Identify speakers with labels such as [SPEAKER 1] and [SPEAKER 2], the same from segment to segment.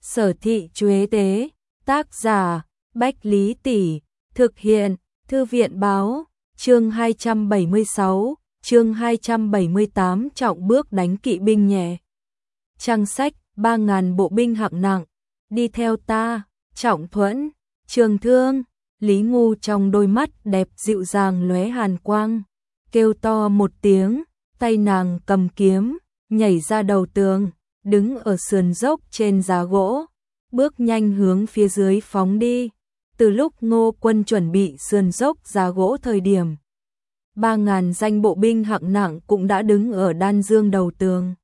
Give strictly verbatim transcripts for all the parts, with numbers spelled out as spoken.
[SPEAKER 1] Sở thị Chuế tế, tác giả, Bách Lý Tỷ, thực hiện, Thư viện báo, chương hai trăm bảy mươi sáu, chương hai trăm bảy mươi tám trọng bước đánh kỵ binh nhẹ. Trang sách, ba ngàn bộ binh hạng nặng, đi theo ta, Trọng Thuẫn, Trường Thương, Lý Ngu trong đôi mắt đẹp dịu dàng lóe hàn quang, kêu to một tiếng, tay nàng cầm kiếm, nhảy ra đầu tường, đứng ở sườn dốc trên giá gỗ, bước nhanh hướng phía dưới phóng đi. Từ lúc Ngô Quân chuẩn bị sườn dốc giá gỗ thời điểm, ba ngàn danh bộ binh hạng nặng cũng đã đứng ở đan dương đầu tường.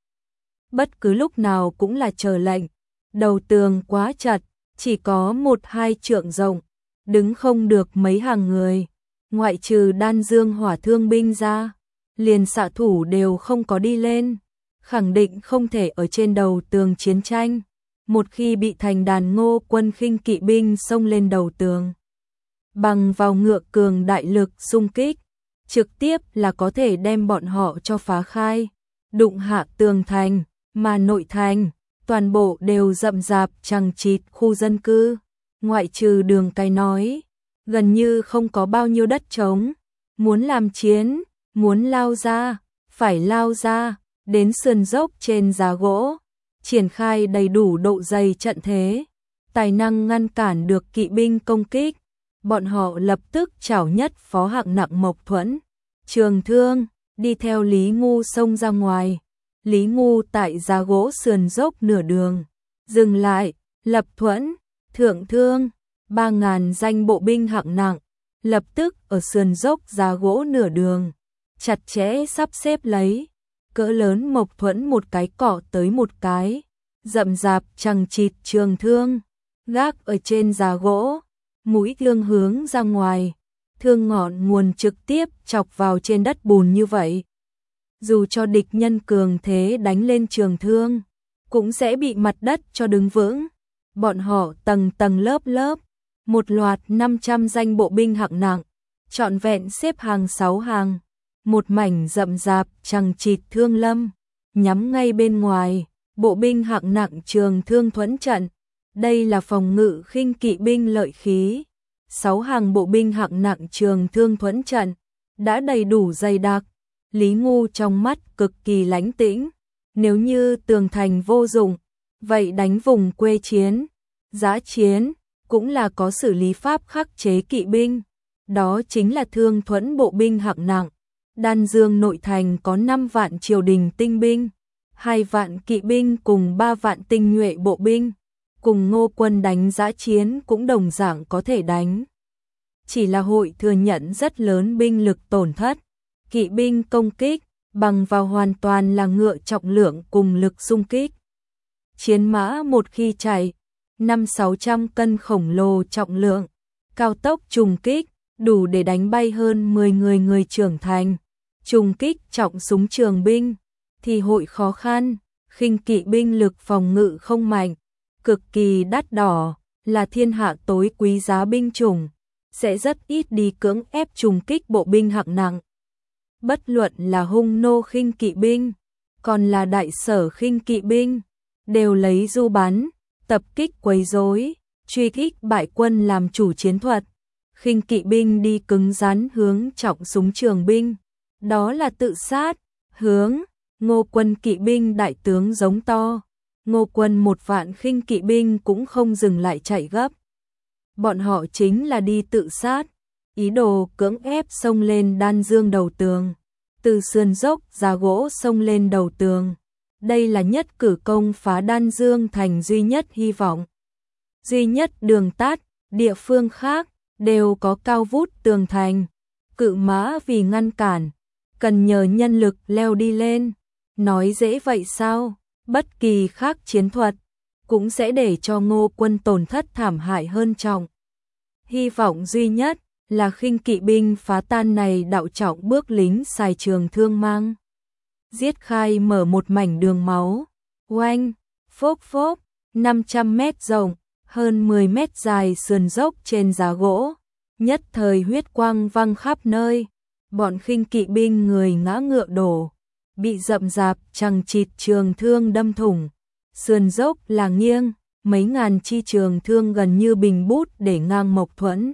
[SPEAKER 1] Bất cứ lúc nào cũng là chờ lệnh, đầu tường quá chặt, chỉ có một hai trượng rộng, đứng không được mấy hàng người, ngoại trừ đan dương hỏa thương binh ra, liền xạ thủ đều không có đi lên, khẳng định không thể ở trên đầu tường chiến tranh. Một khi bị thành đàn Ngô Quân khinh kỵ binh xông lên đầu tường, bằng vào ngựa cường đại lực xung kích, trực tiếp là có thể đem bọn họ cho phá khai, đụng hạ tường thành, mà nội thành, toàn bộ đều rậm rạp chằng chịt khu dân cư, ngoại trừ đường cái nói, gần như không có bao nhiêu đất trống, muốn làm chiến, muốn lao ra, phải lao ra, đến sườn dốc trên giá gỗ, triển khai đầy đủ độ dày trận thế, tài năng ngăn cản được kỵ binh công kích. Bọn họ lập tức chảo nhất phó hạng nặng Mộc Thuẫn, Trường Thương, đi theo Lý Ngu xông ra ngoài. Lý Ngu tại giá gỗ sườn dốc nửa đường, dừng lại, lập thuẫn, thượng thương, ba ngàn danh bộ binh hạng nặng, lập tức ở sườn dốc giá gỗ nửa đường, chặt chẽ sắp xếp lấy, cỡ lớn Mộc Thuẫn một cái cọ tới một cái, rậm rạp chằng chịt trường thương, gác ở trên giá gỗ, mũi thương hướng ra ngoài, thương ngọn nguồn trực tiếp chọc vào trên đất bùn như vậy. Dù cho địch nhân cường thế đánh lên trường thương, cũng sẽ bị mặt đất cho đứng vững. Bọn họ tầng tầng lớp lớp, một loạt năm trăm danh bộ binh hạng nặng, trọn vẹn xếp hàng sáu hàng, một mảnh rậm rạp chằng chịt thương lâm, nhắm ngay bên ngoài, bộ binh hạng nặng Trường Thương thuẫn trận. Đây là phòng ngự khinh kỵ binh lợi khí. Sáu hàng bộ binh hạng nặng Trường Thương thuẫn trận đã đầy đủ dày đặc. Lý Ngu trong mắt cực kỳ lãnh tĩnh, nếu như tường thành vô dụng, vậy đánh vùng quê chiến, giã chiến, cũng là có xử lý pháp khắc chế kỵ binh, đó chính là Thương thuẫn bộ binh hạng nặng. Đan Dương nội thành có năm vạn triều đình tinh binh, hai vạn kỵ binh cùng ba vạn tinh nhuệ bộ binh, cùng Ngô Quân đánh giã chiến cũng đồng dạng có thể đánh. Chỉ là hội thừa nhận rất lớn binh lực tổn thất. Kỵ binh công kích, bằng vào hoàn toàn là ngựa trọng lượng cùng lực xung kích. Chiến mã một khi chạy, năm sáu trăm cân khổng lồ trọng lượng, cao tốc trùng kích, đủ để đánh bay hơn mười người người trưởng thành. Trùng kích trọng súng trường binh, thì hội khó khăn, khinh kỵ binh lực phòng ngự không mạnh, cực kỳ đắt đỏ, là thiên hạ tối quý giá binh chủng, sẽ rất ít đi cưỡng ép trùng kích bộ binh hạng nặng. Bất luận là hung nô khinh kỵ binh, còn là đại sở khinh kỵ binh, đều lấy du bắn, tập kích quấy rối, truy kích bại quân làm chủ chiến thuật. Khinh kỵ binh đi cứng rắn hướng trọng súng trường binh, đó là tự sát, hướng Ngô Quân kỵ binh đại tướng giống to. Ngô Quân một vạn khinh kỵ binh cũng không dừng lại chạy gấp. Bọn họ chính là đi tự sát, ý đồ cưỡng ép xông lên đan dương đầu tường, từ sườn dốc giá gỗ xông lên đầu tường. Đây là nhất cử công phá đan dương thành duy nhất hy vọng, duy nhất đường tắt. Địa phương khác đều có cao vút tường thành, cự mã vì ngăn cản, cần nhờ nhân lực leo đi lên. Nói dễ vậy sao? Bất kỳ khác chiến thuật cũng sẽ để cho Ngô Quân tổn thất thảm hại hơn trọng. Hy vọng duy nhất là khinh kỵ binh phá tan này đạo trọng bước lính xài trường thương mang, giết khai mở một mảnh đường máu. Oanh, phốc phốc, năm trăm mét rộng, hơn mười mét dài sườn dốc trên giá gỗ, nhất thời huyết quang văng khắp nơi. Bọn khinh kỵ binh người ngã ngựa đổ, bị rậm rạp chằng chịt trường thương đâm thủng, sườn dốc là nghiêng, mấy ngàn chi trường thương gần như bình bút để ngang Mộc Thuẫn.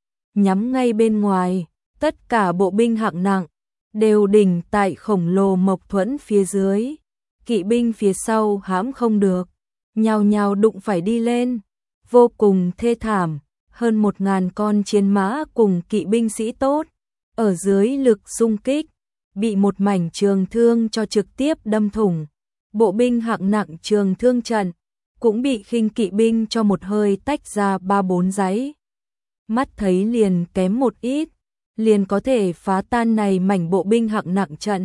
[SPEAKER 1] Nhắm ngay bên ngoài, tất cả bộ binh hạng nặng đều đỉnh tại khổng lồ Mộc Thuẫn phía dưới. Kỵ binh phía sau hãm không được, nhào nhào đụng phải đi lên, vô cùng thê thảm. Hơn một ngàn con chiến mã cùng kỵ binh sĩ tốt, ở dưới lực xung kích, bị một mảnh trường thương cho trực tiếp đâm thủng. Bộ binh hạng nặng trường thương trận, cũng bị khinh kỵ binh cho một hơi tách ra ba bốn giấy. Mắt thấy liền kém một ít, liền có thể phá tan này mảnh bộ binh hạng nặng trận.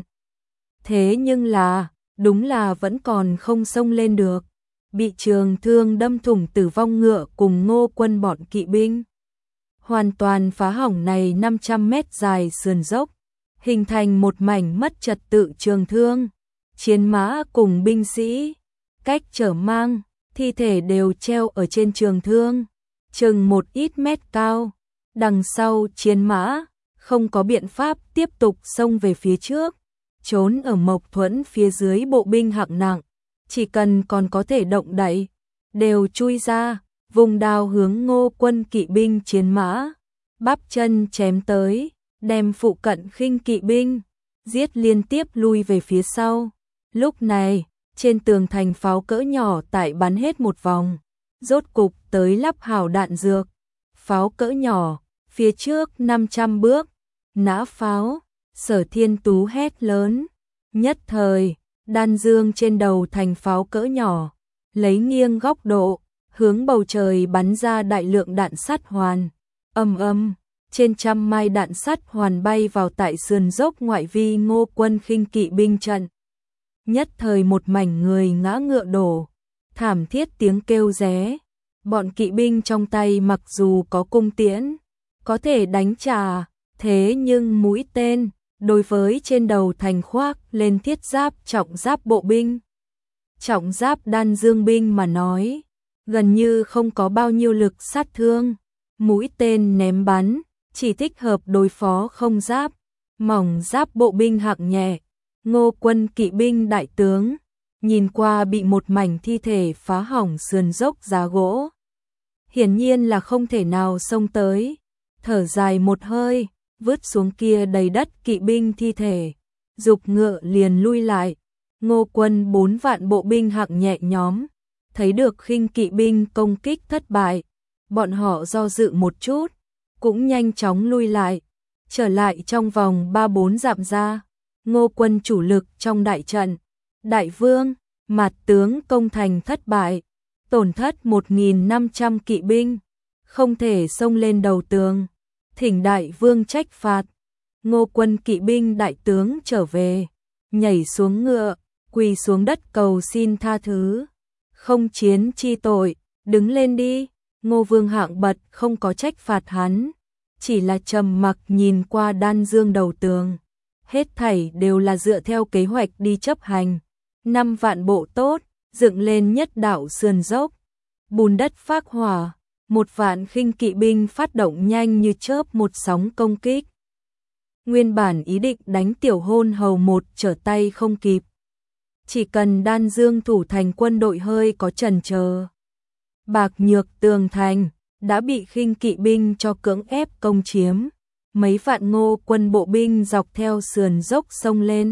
[SPEAKER 1] Thế nhưng là, đúng là vẫn còn không xông lên được. Bị trường thương đâm thủng tử vong ngựa cùng Ngô Quân bọn kỵ binh. Hoàn toàn phá hỏng này năm trăm mét dài sườn dốc, hình thành một mảnh mất trật tự trường thương. Chiến mã cùng binh sĩ, cách chở mang, thi thể đều treo ở trên trường thương, chừng một ít mét cao. Đằng sau chiến mã, không có biện pháp tiếp tục xông về phía trước, trốn ở Mộc Thuẫn phía dưới bộ binh hạng nặng. Chỉ cần còn có thể động đậy, đều chui ra, vùng đao hướng Ngô Quân kỵ binh chiến mã, bắp chân chém tới, đem phụ cận khinh kỵ binh, giết liên tiếp lui về phía sau. Lúc này, trên tường thành pháo cỡ nhỏ tại bắn hết một vòng, rốt cục tới lắp hảo đạn dược. Pháo cỡ nhỏ, phía trước năm trăm bước, nã pháo, Sở Thiên Tú hét lớn, nhất thời. Đan dương trên đầu thành pháo cỡ nhỏ, lấy nghiêng góc độ, hướng bầu trời bắn ra đại lượng đạn sắt hoàn. Ầm ầm, trên trăm mai đạn sắt hoàn bay vào tại sườn dốc ngoại vi Ngô Quân khinh kỵ binh trận. Nhất thời một mảnh người ngã ngựa đổ, thảm thiết tiếng kêu ré. Bọn kỵ binh trong tay mặc dù có cung tiễn, có thể đánh trả, thế nhưng mũi tên đối với trên đầu thành khoác lên thiết giáp trọng giáp bộ binh, trọng giáp đan dương binh mà nói, gần như không có bao nhiêu lực sát thương. Mũi tên ném bắn, chỉ thích hợp đối phó không giáp, mỏng giáp bộ binh hạng nhẹ. Ngô Quân kỵ binh đại tướng, nhìn qua bị một mảnh thi thể phá hỏng sườn dốc giá gỗ. Hiển nhiên là không thể nào xông tới, thở dài một hơi, vứt xuống kia đầy đất kỵ binh thi thể, dục ngựa liền lui lại. Ngô Quân bốn vạn bộ binh hạng nhẹ nhóm, thấy được khinh kỵ binh công kích thất bại, bọn họ do dự một chút, cũng nhanh chóng lui lại, trở lại trong vòng ba bốn dặm ra. Ngô Quân chủ lực trong đại trận, đại vương, Mạt tướng công thành thất bại, tổn thất một nghìn năm trăm kỵ binh, không thể xông lên đầu tường, thỉnh đại vương trách phạt. Ngô Quân kỵ binh đại tướng trở về, nhảy xuống ngựa, quỳ xuống đất cầu xin tha thứ. Không chiến chi tội, đứng lên đi. Ngô Vương hạng bật không có trách phạt hắn, chỉ là trầm mặc nhìn qua đan dương đầu tường. Hết thảy đều là dựa theo kế hoạch đi chấp hành. Năm vạn bộ tốt, dựng lên nhất đạo sườn dốc, bùn đất phác hỏa, một vạn khinh kỵ binh phát động nhanh như chớp một sóng công kích. Nguyên bản ý định đánh tiểu hôn hầu một trở tay không kịp. Chỉ cần đan dương thủ thành quân đội hơi có chần chờ, Bạc Nhược tường thành đã bị khinh kỵ binh cho cưỡng ép công chiếm. Mấy vạn Ngô Quân bộ binh dọc theo sườn dốc sông lên,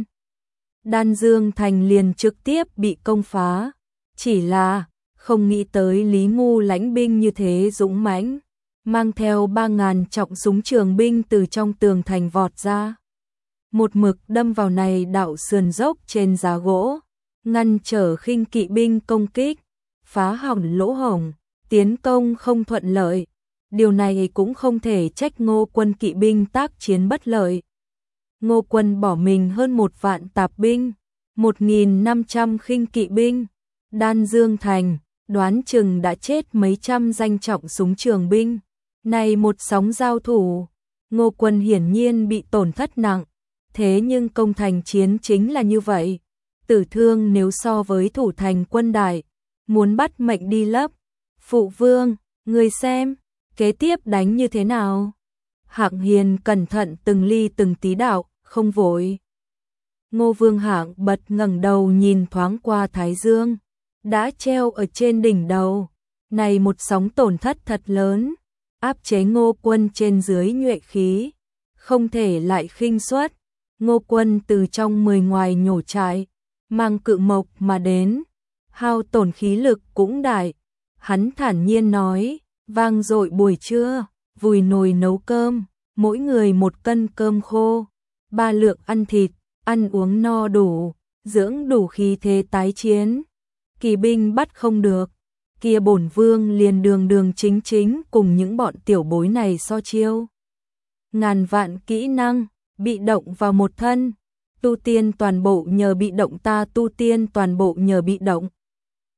[SPEAKER 1] đan dương thành liền trực tiếp bị công phá. Chỉ là không nghĩ tới Lý Ngu lãnh binh như thế dũng mãnh, mang theo ba ngàn trọng súng trường binh từ trong tường thành vọt ra, một mực đâm vào này đạo sườn dốc trên giá gỗ, ngăn trở khinh kỵ binh công kích, phá hỏng lỗ hổng, tiến công không thuận lợi. Điều này cũng không thể trách Ngô Quân kỵ binh tác chiến bất lợi. Ngô Quân bỏ mình hơn một vạn tạp binh, một nghìn năm trăm khinh kỵ binh, đan dương thành, đoán chừng đã chết mấy trăm danh trọng súng trường binh. Này một sóng giao thủ, Ngô Quân hiển nhiên bị tổn thất nặng, thế nhưng công thành chiến chính là như vậy. Tử thương nếu so với thủ thành quân đại, muốn bắt mệnh đi lấp. Phụ vương, người xem, kế tiếp đánh như thế nào? Hạng Hiền cẩn thận từng ly từng tí đạo, không vội. Ngô Vương Hạng bật ngẩng đầu nhìn thoáng qua Thái Dương, đã treo ở trên đỉnh đầu, Này một sóng tổn thất thật lớn, áp chế Ngô Quân trên dưới nhuệ khí, không thể lại khinh suất. Ngô Quân từ trong mười ngoài nhổ trại, mang cự mộc mà đến, hao tổn khí lực cũng đại. Hắn thản nhiên nói, vang dội buổi trưa, vùi nồi nấu cơm, mỗi người một cân cơm khô, ba lượng ăn thịt, ăn uống no đủ, dưỡng đủ khí thế tái chiến. Kỳ binh bắt không được, kia bổn vương liền đường đường chính chính cùng những bọn tiểu bối này so chiêu. Ngàn vạn kỹ năng, bị động vào một thân, tu tiên toàn bộ nhờ bị động ta tu tiên toàn bộ nhờ bị động.